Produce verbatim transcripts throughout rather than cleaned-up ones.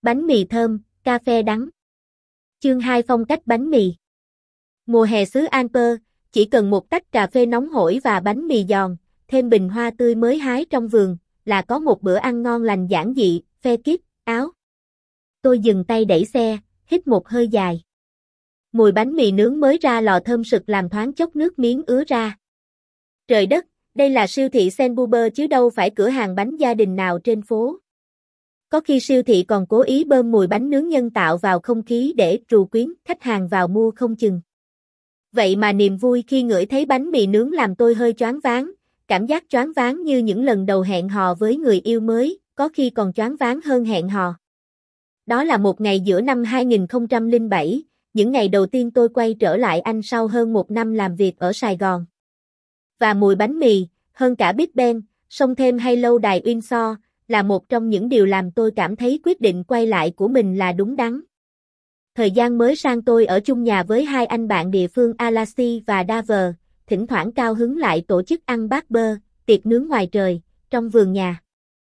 Bánh mì thơm, cà phê đắng. Chương hai phong cách bánh mì. Mùa hè xứ Alper, chỉ cần một tách cà phê nóng hổi và bánh mì giòn, thêm bình hoa tươi mới hái trong vườn, là có một bữa ăn ngon lành giản dị, phe kíp, áo. Tôi dừng tay đẩy xe, hít một hơi dài. Mùi bánh mì nướng mới ra lò thơm sực làm thoáng chốc nước miếng ứa ra. Trời đất, đây là siêu thị Senbuber chứ đâu phải cửa hàng bánh gia đình nào trên phố. Có khi siêu thị còn cố ý bơm mùi bánh nướng nhân tạo vào không khí để trù quyến khách hàng vào mua không chừng. Vậy mà niềm vui khi ngửi thấy bánh mì nướng làm tôi hơi choáng váng, cảm giác choáng váng như những lần đầu hẹn hò với người yêu mới, có khi còn choáng váng hơn hẹn hò. Đó là một ngày giữa năm hai nghìn không trăm lẻ bảy, những ngày đầu tiên tôi quay trở lại Anh sau hơn một năm làm việc ở Sài Gòn. Và mùi bánh mì, hơn cả Big Ben, song thêm hay lâu đài Windsor, là một trong những điều làm tôi cảm thấy quyết định quay lại của mình là đúng đắn. Thời gian mới sang tôi ở chung nhà với hai anh bạn địa phương Alasi và Daver, thỉnh thoảng cao hứng lại tổ chức ăn barbecue, tiệc nướng ngoài trời, trong vườn nhà.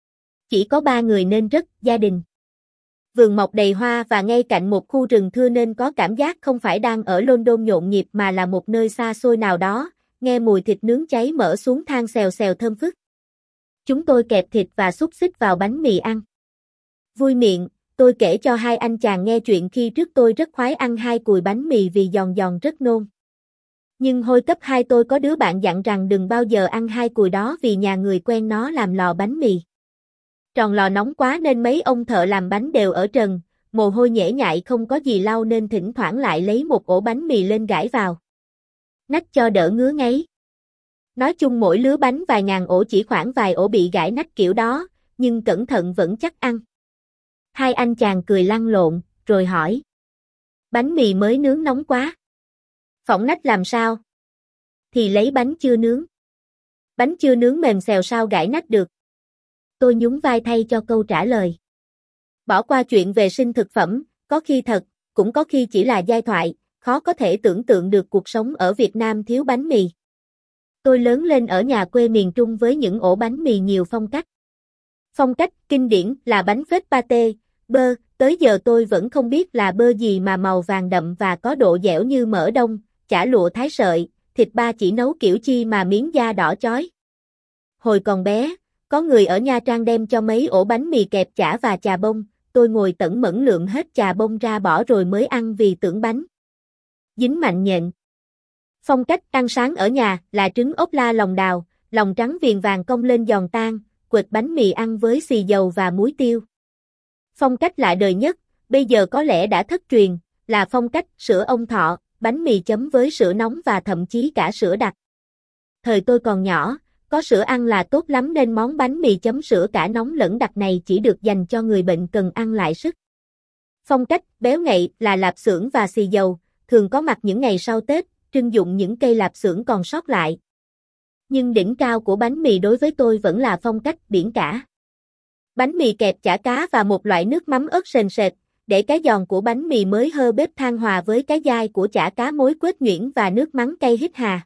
Chỉ có ba người nên rất gia đình. Vườn mọc đầy hoa và ngay cạnh một khu rừng thưa nên có cảm giác không phải đang ở London nhộn nhịp mà là một nơi xa xôi nào đó, nghe mùi thịt nướng cháy mỡ xuống than xèo xèo thơm phức. Chúng tôi kẹp thịt và xúc xích vào bánh mì ăn. Vui miệng, tôi kể cho hai anh chàng nghe chuyện khi trước tôi rất khoái ăn hai cùi bánh mì vì giòn giòn rất nôn. Nhưng hồi cấp hai tôi có đứa bạn dặn rằng đừng bao giờ ăn hai cùi đó vì nhà người quen nó làm lò bánh mì. Tròn lò nóng quá nên mấy ông thợ làm bánh đều ở trần, mồ hôi nhễ nhại không có gì lau nên thỉnh thoảng lại lấy một ổ bánh mì lên gãi vào nách cho đỡ ngứa ngáy. Nói chung mỗi lứa bánh vài ngàn ổ chỉ khoảng vài ổ bị gãi nách kiểu đó, nhưng cẩn thận vẫn chắc ăn. Hai anh chàng cười lăn lộn, rồi hỏi. Bánh mì mới nướng nóng quá. Phỏng nách làm sao? Thì lấy bánh chưa nướng. Bánh chưa nướng mềm xèo sao gãi nách được. Tôi nhún vai thay cho câu trả lời. Bỏ qua chuyện vệ sinh thực phẩm, có khi thật, cũng có khi chỉ là giai thoại, khó có thể tưởng tượng được cuộc sống ở Việt Nam thiếu bánh mì. Tôi lớn lên ở nhà quê miền Trung với những ổ bánh mì nhiều phong cách. Phong cách kinh điển là bánh phết pate, bơ, tới giờ tôi vẫn không biết là bơ gì mà màu vàng đậm và có độ dẻo như mỡ đông, chả lụa thái sợi, thịt ba chỉ nấu kiểu chi mà miếng da đỏ chói. Hồi còn bé, có người ở Nha Trang đem cho mấy ổ bánh mì kẹp chả và chà bông, tôi ngồi tẩn mẫn lượm hết chà bông ra bỏ rồi mới ăn vì tưởng bánh dính mạnh nhện. Phong cách ăn sáng ở nhà là trứng ốp la lòng đào, lòng trắng viền vàng cong lên giòn tan, quệt bánh mì ăn với xì dầu và muối tiêu. Phong cách lạ đời nhất, bây giờ có lẽ đã thất truyền, là phong cách sữa ông thọ, bánh mì chấm với sữa nóng và thậm chí cả sữa đặc. Thời tôi còn nhỏ, có sữa ăn là tốt lắm nên món bánh mì chấm sữa cả nóng lẫn đặc này chỉ được dành cho người bệnh cần ăn lại sức. Phong cách béo ngậy là lạp xưởng và xì dầu, thường có mặt những ngày sau Tết, trưng dụng những cây lạp xưởng còn sót lại. Nhưng đỉnh cao của bánh mì đối với tôi vẫn là phong cách biển cả. Bánh mì kẹp chả cá và một loại nước mắm ớt sền sệt, để cái giòn của bánh mì mới hơ bếp than hòa với cái dai của chả cá muối quết nhuyễn và nước mắm cay hít hà.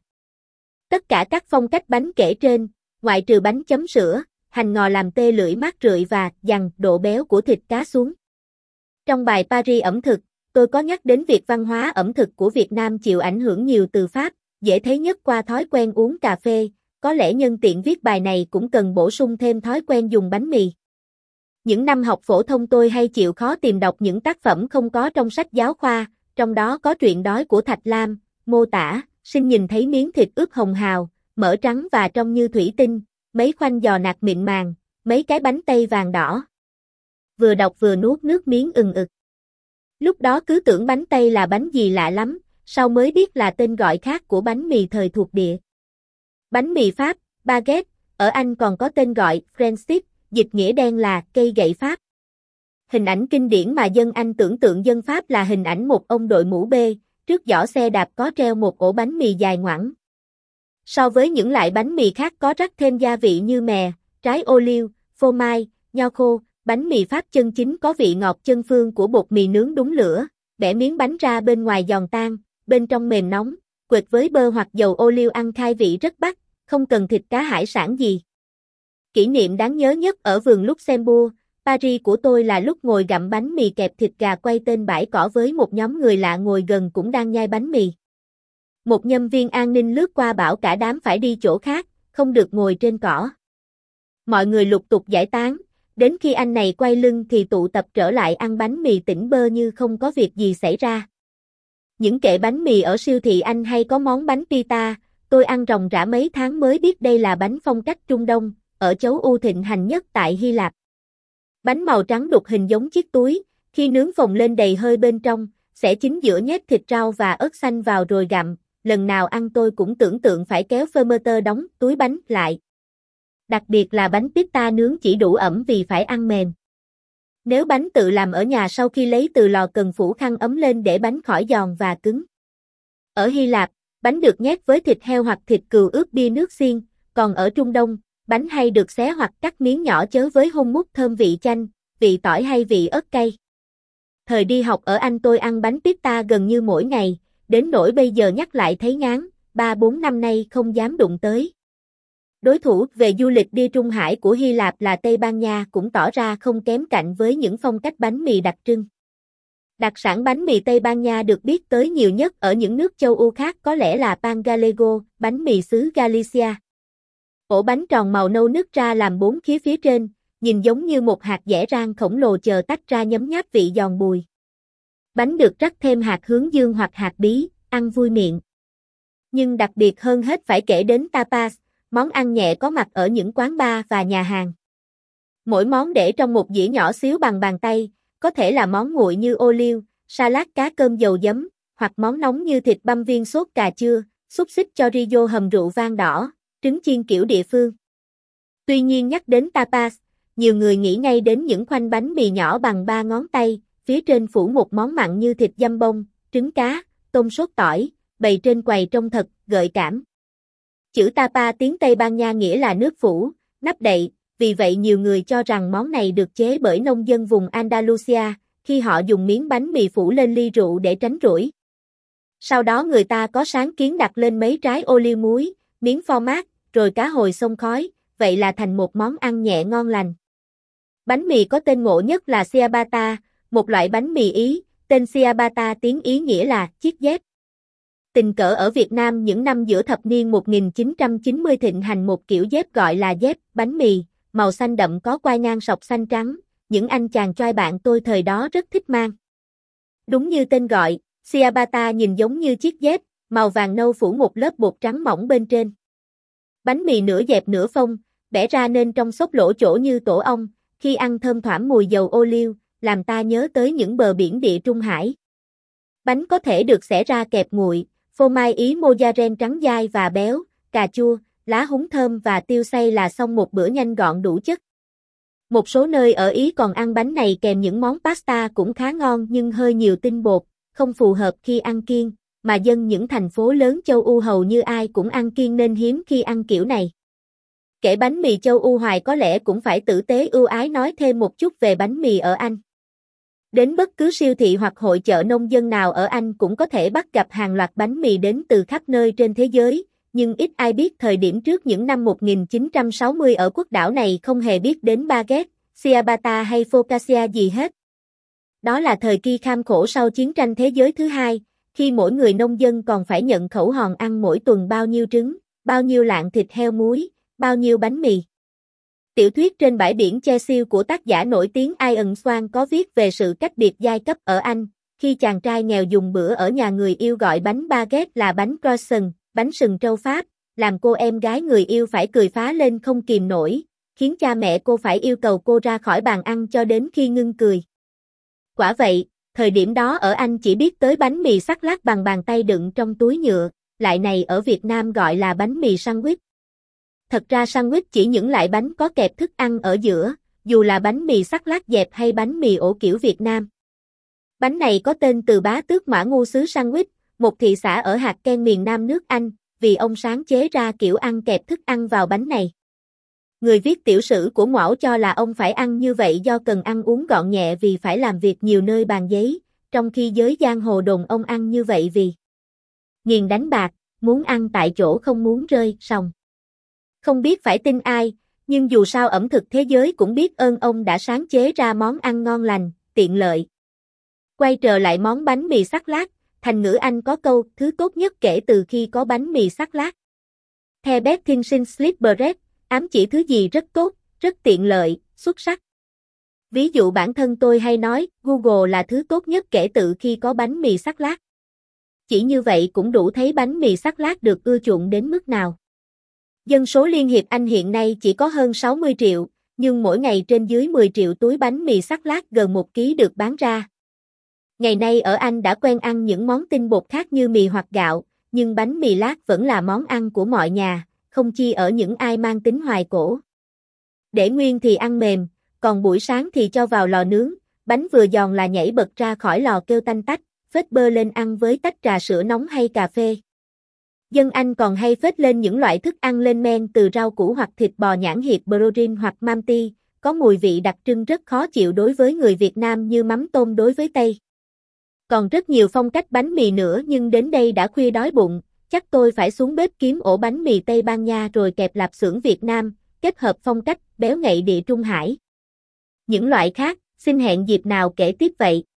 Tất cả các phong cách bánh kể trên, ngoại trừ bánh chấm sữa, hành ngò làm tê lưỡi mát rượi và dằn độ béo của thịt cá xuống. Trong bài Paris ẩm thực, tôi có nhắc đến việc văn hóa ẩm thực của Việt Nam chịu ảnh hưởng nhiều từ Pháp, dễ thấy nhất qua thói quen uống cà phê, có lẽ nhân tiện viết bài này cũng cần bổ sung thêm thói quen dùng bánh mì. Những năm học phổ thông tôi hay chịu khó tìm đọc những tác phẩm không có trong sách giáo khoa, trong đó có truyện đói của Thạch Lam, mô tả, sinh nhìn thấy miếng thịt ướp hồng hào, mỡ trắng và trong như thủy tinh, mấy khoanh giò nạc mịn màng, mấy cái bánh tây vàng đỏ. Vừa đọc vừa nuốt nước miếng ừng ực. Lúc đó cứ tưởng bánh tây là bánh gì lạ lắm, sau mới biết là tên gọi khác của bánh mì thời thuộc địa. Bánh mì Pháp, baguette, ở Anh còn có tên gọi French stick, dịch nghĩa đen là cây gậy Pháp. Hình ảnh kinh điển mà dân Anh tưởng tượng dân Pháp là hình ảnh một ông đội mũ bê, trước giỏ xe đạp có treo một ổ bánh mì dài ngoẵng. So với những loại bánh mì khác có rắc thêm gia vị như mè, trái ô liu, phô mai, nho khô, bánh mì Pháp chân chính có vị ngọt chân phương của bột mì nướng đúng lửa, bẻ miếng bánh ra bên ngoài giòn tan, bên trong mềm nóng, quệt với bơ hoặc dầu ô liu ăn khai vị rất bắt, không cần thịt cá hải sản gì. Kỷ niệm đáng nhớ nhất ở vườn Luxembourg, Paris của tôi là lúc ngồi gặm bánh mì kẹp thịt gà quay tên bãi cỏ với một nhóm người lạ ngồi gần cũng đang nhai bánh mì. Một nhân viên an ninh lướt qua bảo cả đám phải đi chỗ khác, không được ngồi trên cỏ. Mọi người lục tục giải tán, đến khi anh này quay lưng thì tụ tập trở lại ăn bánh mì tỉnh bơ như không có việc gì xảy ra. Những kệ bánh mì ở siêu thị Anh hay có món bánh pita, tôi ăn ròng rã mấy tháng mới biết đây là bánh phong cách Trung Đông, ở châu Âu thịnh hành nhất tại Hy Lạp. Bánh màu trắng đục hình giống chiếc túi, khi nướng phồng lên đầy hơi bên trong, sẽ chín giữa nhét thịt rau và ớt xanh vào rồi gặm, lần nào ăn tôi cũng tưởng tượng phải kéo fermenter đóng túi bánh lại. Đặc biệt là bánh pita nướng chỉ đủ ẩm vì phải ăn mềm. Nếu bánh tự làm ở nhà sau khi lấy từ lò cần phủ khăn ấm lên để bánh khỏi giòn và cứng. Ở Hy Lạp, bánh được nhét với thịt heo hoặc thịt cừu ướp bia nước xiên, còn ở Trung Đông, bánh hay được xé hoặc cắt miếng nhỏ chớ với hummus thơm vị chanh, vị tỏi hay vị ớt cay. Thời đi học ở Anh tôi ăn bánh pita gần như mỗi ngày, đến nỗi bây giờ nhắc lại thấy ngán, ba bốn năm nay không dám đụng tới. Đối thủ về du lịch đi Trung Hải của Hy Lạp là Tây Ban Nha cũng tỏ ra không kém cạnh với những phong cách bánh mì đặc trưng. Đặc sản bánh mì Tây Ban Nha được biết tới nhiều nhất ở những nước châu Âu khác có lẽ là pan gallego, bánh mì xứ Galicia. Ổ bánh tròn màu nâu nứt ra làm bốn khía phía trên, nhìn giống như một hạt dẻ rang khổng lồ chờ tách ra nhấm nháp vị giòn bùi. Bánh được rắc thêm hạt hướng dương hoặc hạt bí, ăn vui miệng. Nhưng đặc biệt hơn hết phải kể đến tapas, món ăn nhẹ có mặt ở những quán bar và nhà hàng. Mỗi món để trong một dĩa nhỏ xíu bằng bàn tay, có thể là món nguội như ô liu, salad cá cơm dầu giấm, hoặc món nóng như thịt băm viên sốt cà chua, xúc xích chorizo hầm rượu vang đỏ, trứng chiên kiểu địa phương. Tuy nhiên nhắc đến tapas, nhiều người nghĩ ngay đến những khoanh bánh mì nhỏ bằng ba ngón tay, phía trên phủ một món mặn như thịt dăm bông, trứng cá, tôm sốt tỏi, bày trên quầy trông thật gợi cảm. Chữ tapa tiếng Tây Ban Nha nghĩa là nước phủ, nắp đậy, vì vậy nhiều người cho rằng món này được chế bởi nông dân vùng Andalusia, khi họ dùng miếng bánh mì phủ lên ly rượu để tránh rủi. Sau đó người ta có sáng kiến đặt lên mấy trái ô liu muối, miếng phô mát, rồi cá hồi xông khói, vậy là thành một món ăn nhẹ ngon lành. Bánh mì có tên ngộ nhất là ciabatta, một loại bánh mì Ý, tên ciabatta tiếng Ý nghĩa là chiếc dép. Tình cờ ở Việt Nam những năm giữa thập niên một nghìn chín trăm chín mươi thịnh hành một kiểu dép gọi là dép bánh mì, màu xanh đậm có quai ngang sọc xanh trắng, những anh chàng trai bạn tôi thời đó rất thích mang. Đúng như tên gọi, ciabatta nhìn giống như chiếc dép, màu vàng nâu phủ một lớp bột trắng mỏng bên trên. Bánh mì nửa dẹp nửa phông, bẻ ra nên trong xốp lỗ chỗ như tổ ong, khi ăn thơm thoảng mùi dầu ô liu, làm ta nhớ tới những bờ biển địa Trung Hải. Bánh có thể được xẻ ra kẹp nguội, phô mai Ý mozzarella trắng dai và béo, cà chua, lá húng thơm và tiêu xay là xong một bữa nhanh gọn đủ chất. Một số nơi ở Ý còn ăn bánh này kèm những món pasta cũng khá ngon nhưng hơi nhiều tinh bột, không phù hợp khi ăn kiêng, mà dân những thành phố lớn châu Âu hầu như ai cũng ăn kiêng nên hiếm khi ăn kiểu này. Kể bánh mì châu Âu hoài có lẽ cũng phải tử tế ưu ái nói thêm một chút về bánh mì ở Anh. Đến bất cứ siêu thị hoặc hội chợ nông dân nào ở Anh cũng có thể bắt gặp hàng loạt bánh mì đến từ khắp nơi trên thế giới, nhưng ít ai biết thời điểm trước những năm một nghìn chín trăm sáu mươi ở quốc đảo này không hề biết đến baguette, ciabatta hay focaccia gì hết. Đó là thời kỳ kham khổ sau chiến tranh thế giới thứ hai, khi mỗi người nông dân còn phải nhận khẩu hòn ăn mỗi tuần bao nhiêu trứng, bao nhiêu lạng thịt heo muối, bao nhiêu bánh mì. Tiểu thuyết Trên bãi biển Chelsea của tác giả nổi tiếng Ian Swan có viết về sự cách biệt giai cấp ở Anh, khi chàng trai nghèo dùng bữa ở nhà người yêu gọi bánh baguette là bánh croissant, bánh sừng trâu Pháp, làm cô em gái người yêu phải cười phá lên không kìm nổi, khiến cha mẹ cô phải yêu cầu cô ra khỏi bàn ăn cho đến khi ngưng cười. Quả vậy, thời điểm đó ở Anh chỉ biết tới bánh mì sắc lát bằng bàn tay đựng trong túi nhựa, lại này ở Việt Nam gọi là bánh mì sandwich. Thật ra sandwich chỉ những loại bánh có kẹp thức ăn ở giữa, dù là bánh mì sắc lát dẹp hay bánh mì ổ kiểu Việt Nam. Bánh này có tên từ bá tước Mã Ngu xứ Sandwich, một thị xã ở hạt Kent miền Nam nước Anh, vì ông sáng chế ra kiểu ăn kẹp thức ăn vào bánh này. Người viết tiểu sử của ngoảo cho là ông phải ăn như vậy do cần ăn uống gọn nhẹ vì phải làm việc nhiều nơi bàn giấy, trong khi giới giang hồ đồn ông ăn như vậy vì nghiền đánh bạc, muốn ăn tại chỗ không muốn rơi sòng. Không biết phải tin ai, Nhưng dù sao ẩm thực thế giới cũng biết ơn ông đã sáng chế ra món ăn ngon lành, tiện lợi. Quay trở lại món bánh mì sắc lát, thành ngữ Anh có câu, thứ tốt nhất kể từ khi có bánh mì sắc lát. The best thing since sliced bread, ám chỉ thứ gì rất tốt, rất tiện lợi, xuất sắc. Ví dụ bản thân tôi hay nói, Google là thứ tốt nhất kể từ khi có bánh mì sắc lát. Chỉ như vậy cũng đủ thấy bánh mì sắc lát được ưa chuộng đến mức nào. Dân số Liên hiệp Anh hiện nay chỉ có hơn sáu mươi triệu, nhưng mỗi ngày trên dưới mười triệu túi bánh mì sắc lát gần một ký được bán ra. Ngày nay ở Anh đã quen ăn những món tinh bột khác như mì hoặc gạo, nhưng bánh mì lát vẫn là món ăn của mọi nhà, không chi ở những ai mang tính hoài cổ. Để nguyên thì ăn mềm, còn buổi sáng thì cho vào lò nướng, bánh vừa giòn là nhảy bật ra khỏi lò kêu tanh tách, phết bơ lên ăn với tách trà sữa nóng hay cà phê. Dân Anh còn hay phết lên những loại thức ăn lên men từ rau củ hoặc thịt bò nhãn hiệu Protein hoặc Mamti, có mùi vị đặc trưng rất khó chịu đối với người Việt Nam như mắm tôm đối với Tây. Còn rất nhiều phong cách bánh mì nữa nhưng đến đây đã khuya đói bụng, chắc tôi phải xuống bếp kiếm ổ bánh mì Tây Ban Nha rồi kẹp lạp xưởng Việt Nam, kết hợp phong cách béo ngậy địa Trung Hải. Những loại khác, xin hẹn dịp nào kể tiếp vậy.